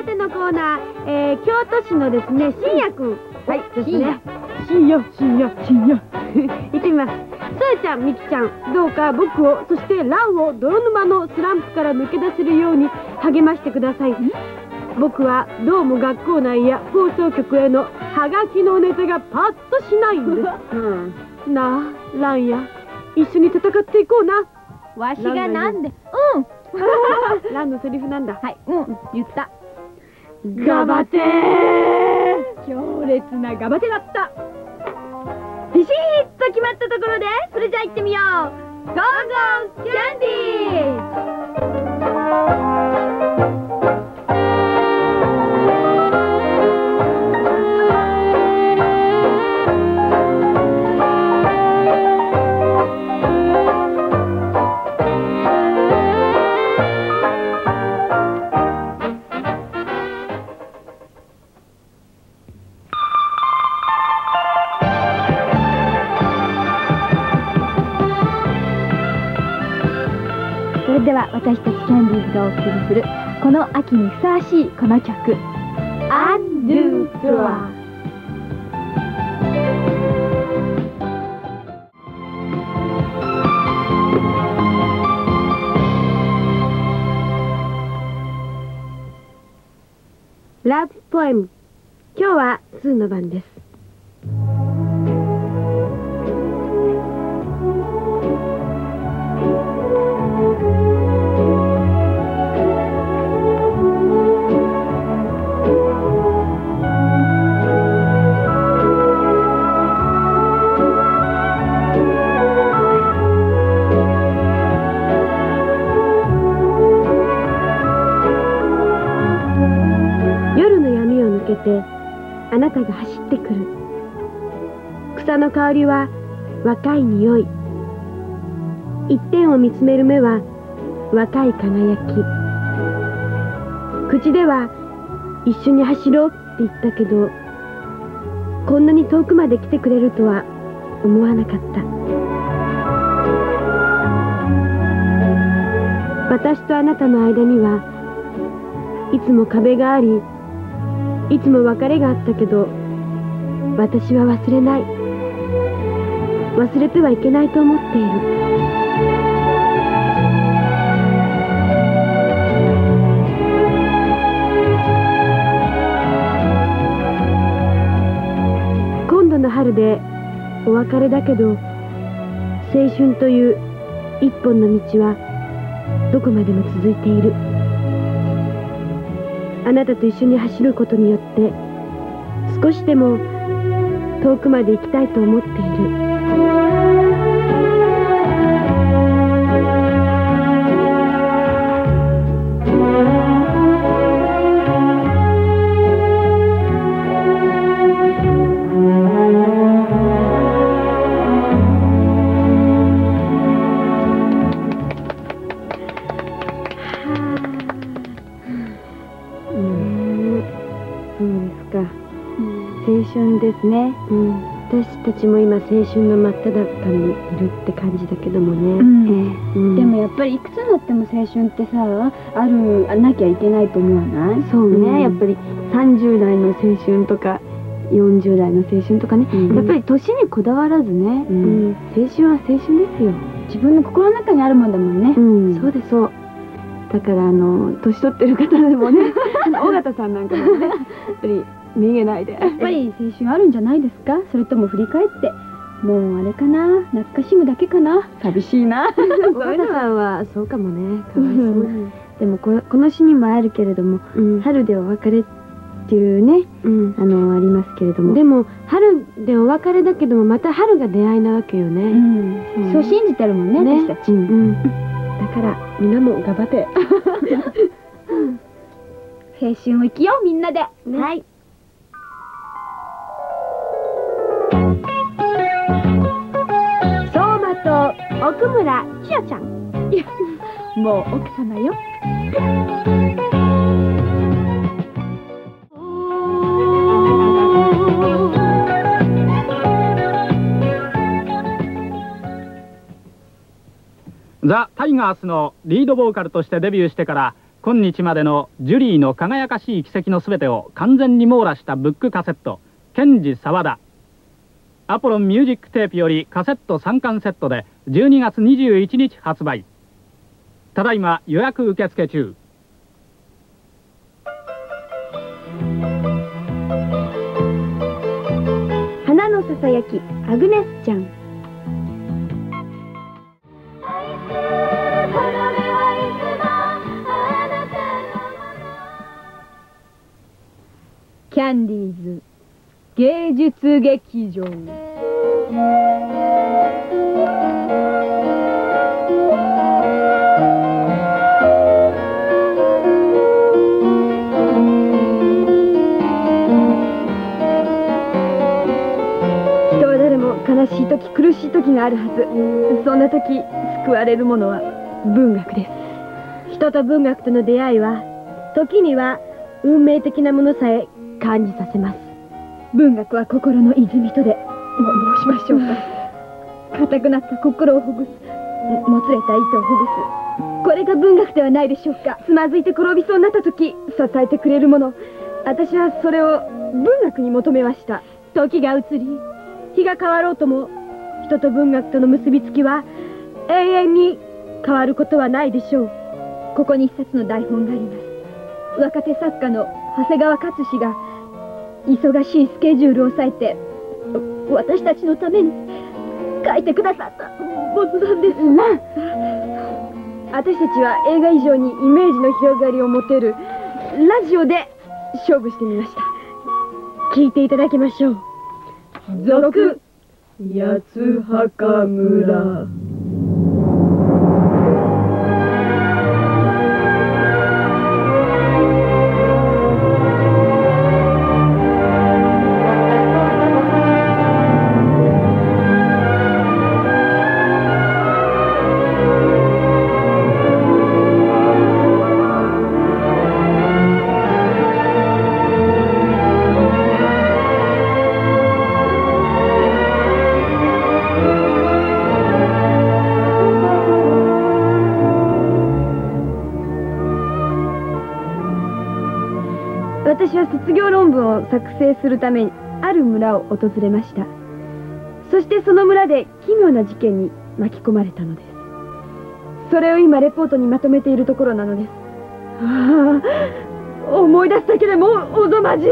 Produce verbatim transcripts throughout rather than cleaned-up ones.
ばてのコーナー、えー、京都市のですね、信也くん。 はい、 ですね。 信也、信也、信也。 行ってみます。すーちゃん、みきちゃん、どうか僕を、そしてランを泥沼のスランプから抜け出せるように励ましてください。僕はどうも学校内や放送局へのハガキのネタがパッとしないんです。うん、なあ、ランや、一緒に戦っていこうな。 わしがなんで、 うん。ランのセリフなんだ。 はい、うん、言った。 ガバテー。 強烈なガバテだった。 ビシッと決まったところで、それじゃあ行ってみよう。ゴーゴーキャンディー。 それでは私たちキャンディーズがお送りするこの秋にふさわしいこの曲「アンドゥフロア」。 ラブポエム。今日はスーの番です。あなたが走ってくる。草の香りは若い匂い。一点を見つめる目は若い輝き。口では一緒に走ろうって言ったけど、こんなに遠くまで来てくれるとは思わなかった。私とあなたの間にはいつも壁があり、いつも別れがあったけど、私は忘れない。忘れてはいけないと思っている。今度の春でお別れだけど、青春という一本の道はどこまでも続いている。あなたと一緒に走ることによって少しでも遠くまで行きたいと思っている。青春ですね、うん、私たちも今青春の真っ只中にいるって感じだけどもね、うんうん、でもやっぱりいくつになっても青春ってさ、あるなきゃいけないと思わない？ そうね、うん、やっぱりさんじゅう代の青春とかよんじゅう代の青春とかね、うん、やっぱり年にこだわらずね、うん、青春は青春ですよ。 自分の心の中にあるもんだもんね、 うん、そうです。そうだから、あの年取ってる方でもね尾形さんなんかもねやっぱりめげないで、 やっぱり青春あるんじゃないですか？それとも振り返ってもうあれかな、懐かしむだけかな。 寂しいな。尾形さんはそうかもね。かわいそうに。でもここの詩にもあるけれども、うん、春でお別れっていうね、うん、あのありますけれども、でも春でお別れだけどもまた春が出会いなわけよね、うん、 うん、そう信じてるもんね、ね、私たち、うん、 だからみんなも頑張って青春を生きようみんなで、ね、 はい。相馬と奥村千代ちゃん。 いや、もう奥様よ。 ザ・タイガースのリードボーカルとしてデビューしてから今日までのジュリーの輝かしい軌跡のすべてを完全に網羅したブックカセットケンジ沢田。アポロンミュージックテープよりカセットさんかんセットでじゅうにがつにじゅういちにち発売。ただいま予約受付中。 花のささやきアグネスちゃん。 キャンディーズ芸術劇場。 人は誰も悲しい時苦しい時があるはず。そんな時救われるものは文学です。人と文学との出会いは時には運命的なものさえ感じさせます。 文学は心の泉とでも申しましょうか。硬くなった心をほぐす、もつれた糸をほぐす、これが文学ではないでしょうか。 つまずいて転びそうになった時支えてくれるもの、私はそれを文学に求めました。時が移り日が変わろうとも人と文学との結びつきは永遠に変わることはないでしょう。 ここに一冊の台本があります。若手作家の長谷川勝氏が忙しいスケジュールを抑えて私たちのために書いてくださったものなんですな。 私たちは映画以上にイメージの広がりを持てるラジオで勝負してみました。聞いていただきましょう。続八つ墓村。私は卒業論文を作成するためにある村を訪れました。そしてその村で奇妙な事件に巻き込まれたのです。それを今レポートにまとめているところなのです。ああ、思い出すだけでもおぞまじい。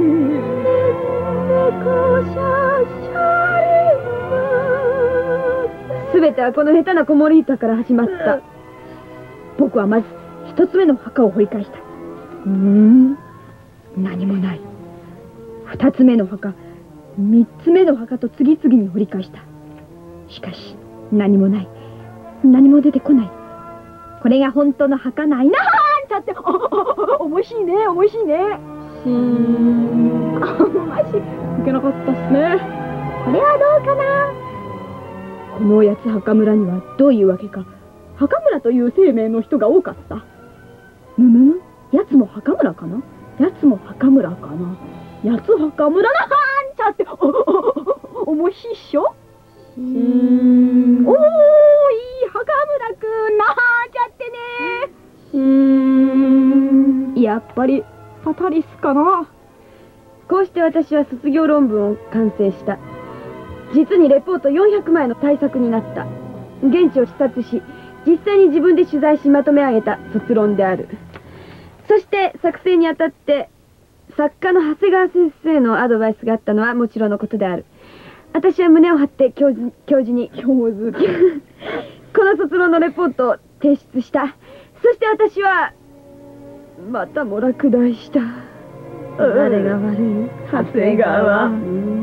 すべてはこの下手な子守歌から始まった。僕はまず一つ目の墓を掘り返した。うーん、何もない。二つ目の墓、三つ目の墓と次々に掘り返した。しかし何もない。何も出てこない。これが本当の墓ないなーんちゃって、おお面白いね、面白いね。しーん、マジいけなかったっすね。これはどうかな。この八つ墓村にはどういうわけか墓村という生命の人が多かった。むむむ、やつも墓村かな。やつも墓村かな。やつ墓村なはーんちゃって、おおお面白いっしょ。うーん、おーいい墓村くんなーちゃってね。うーん、やっぱりパタリスかな。こうして私は卒業論文を完成した。実にレポートよんひゃくまいの大作になった。現地を視察し実際に自分で取材しまとめ上げた卒論である。そして作成にあたって作家の長谷川先生のアドバイスがあったのはもちろんのことである。私は胸を張って教授教授に教授この卒論のレポートを提出した。そして私はまたも落第した。誰が悪い？長谷川、うん、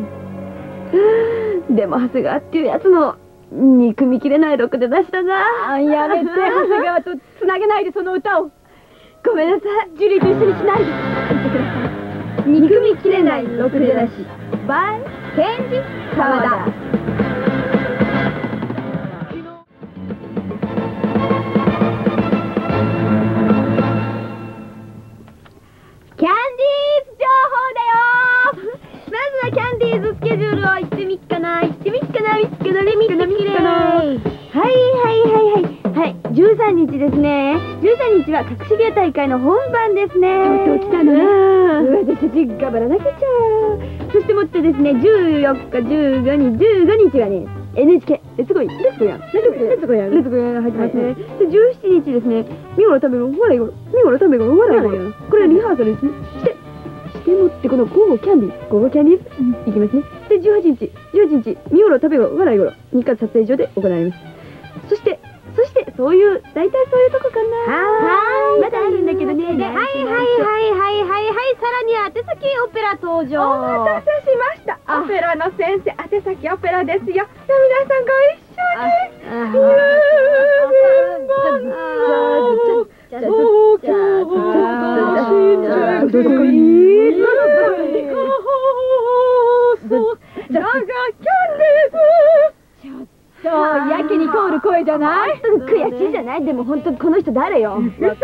でも長谷川っていうやつの憎みきれないろくで出したな。やめて、長谷川とつなげないでその歌を。ごめんなさい、ジュリーと一緒にしないで。言ってください。憎みきれないろくで出し by ケンジ沢田。キャンディーズ情報だよ。まずはキャンディーズスケジュールを行ってみっかな。行ってみっかな。みっかなれみっかなれ。はいはいはいはい。 はい、じゅうさんにちですね。じゅうさんにちは隠し芸大会の本番ですね。とうとう来たのね。私たち頑張らなきゃちゃ。そしてもってですね、じゅうよっか、じゅうごにち、じゅうごにちはね、エヌエイチケー、レッツゴー、レッツゴーやん。レッツゴーやん。レッツゴーやん。入ってますね。で、じゅうしちにちですね、見頃食べ頃、笑い頃、見頃食べ頃、笑い頃。これはリハーサルですね。して、してもってこのゴーゴーキャンディー、ゴーゴーキャンディー、いきますね。で、じゅうはちにち、じゅうはちにち、見頃食べ頃、笑い頃、日課撮影所で行われます。そして、そしてそういう大体そういうとこかな。はーい。まだあるんだけどね。はいはいはいはいはいはい。さらに宛先オペラ登場。お待たせしました。オペラの先生、宛先オペラですよ。じゃあ皆さんご一緒に。東京は信じる。だがキャンディーズ。そう、やけに通る声じゃない？悔しいじゃない？でも本当にこの人誰よ？いやー、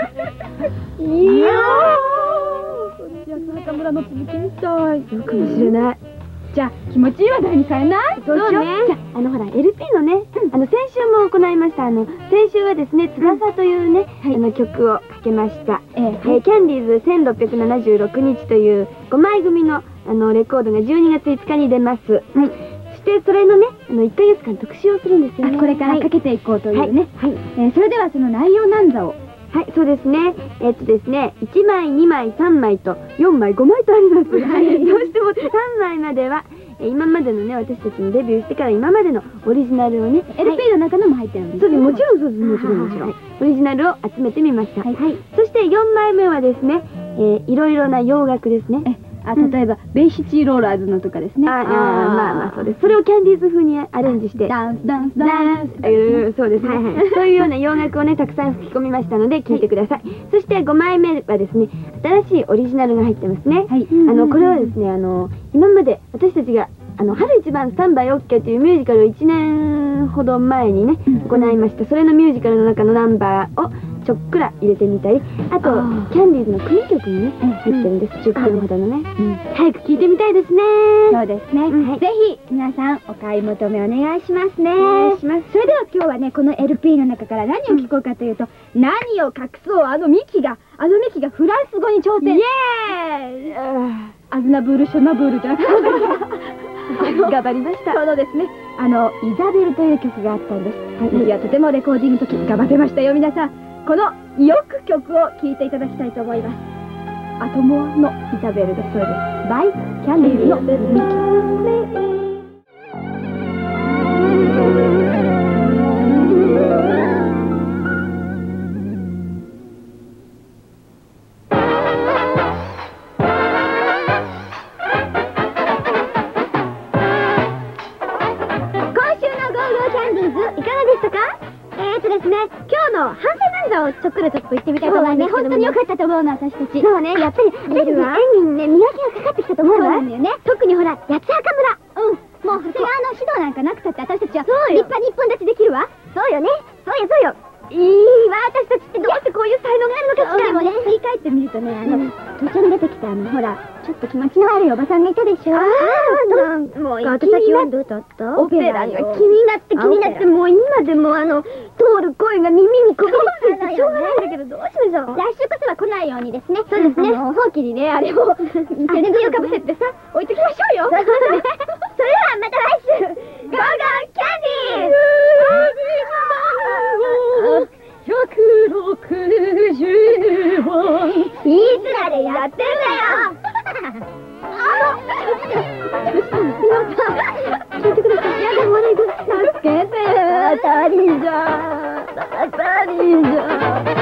中村の続きみたい。そうかもしれない。じゃあ気持ちいい話題に変えない？そうしよう。じゃあ、あのほら エルピー のね、あの先週も行いました。あの先週はですね、翼というね、あの曲をかけました。ええ、キャンディーズせんろっぴゃくななじゅうろくにちというごまい組のあのレコードがじゅうにがついつかに出ます。はい。でそれのね、あのいっかげつかん特集をするんですよね。これからかけていこうというね。はい。えそれではその内容なんぞを。はい、そうですね。えっとですね、いちまい、にまい、さんまいとよんまい、ごまいとあります。はい。どうしてもさんまいまでは今までのね、私たちのデビューしてから今までのオリジナルをね、エルピー の中のも入ってるんです。そうです。もちろんそうです。もちろんもちろん。オリジナルを集めてみました。はい。そしてよんまいめはですね、いろいろな洋楽ですね。あ、例えば、ベイシティローラーズのとかですね。ああ、まあまあそうです。それをキャンディーズ風にアレンジして。ダンス、ダンス、ダンス。そうですね。そういうような洋楽をね、たくさん吹き込みましたので、聴いてください。そしてごまいめはですね、新しいオリジナルが入ってますね。はい。あの、これはですね、あの、今まで私たちが、あの、春一番スタンバイ オーケー というミュージカルをいちねんほど前にね、行いました。それのミュージカルの中のナンバーをちょっくら入れてみたり、あと、キャンディーズの組曲にね、入ってるんです。じゅっぷんほどのね。早く聴いてみたいですね。そうですね。ぜひ、皆さん、お買い求めお願いしますね。お願いします。それでは今日はね、この エルピー の中から何を聴こうかというと、何を隠そう、あのミキが、あのミキがフランス語に挑戦。イエーイ！アズナブール、ショナブールじゃなくて。頑張りました。そうですね。あの、イザベルという曲があったんです。ミキはとてもレコーディングの時頑張ってましたよ、皆さん。このよく曲を聴いていただきたいと思います。アトモアのイザベルです。それです。バイ・キャンディーズのミキ。をちょっくらちょっと言ってみたいと思うんですけども、本当に良かったと思うの、私たち。そうね、やっぱり私たち演技にね、磨きがかかってきたと思うわ。そうなんだよね。特にほら、八つ墓村。うん。もう長谷川の指導なんかなくたって私たちは立派に一本立ちできるわ。そうよね。そうよそうよ。いいわ、私たちってどうしてこういう才能があるのかしら。でもね、振り返ってみるとね、あの、途中に出てきたあの、ほら、ちょっと気持ちの悪いおばさんがいたでしょ。ああ、もう気になってオペラが気になって気になって、もう今でもあの、通る声が耳にこびりついてしょうがないんだけど、どうしましょう。来週こそは来ないようにですね。そうですね。ほうきにね、あれを、テレビをかぶせてさ、置いときましょうよ。それではまた来週、ゴーゴーキャンディーひゃくろくじゅうわんいつらでやってんだよ聞いてください。やだ、もうね、助けて当たりじゃ当たりじゃ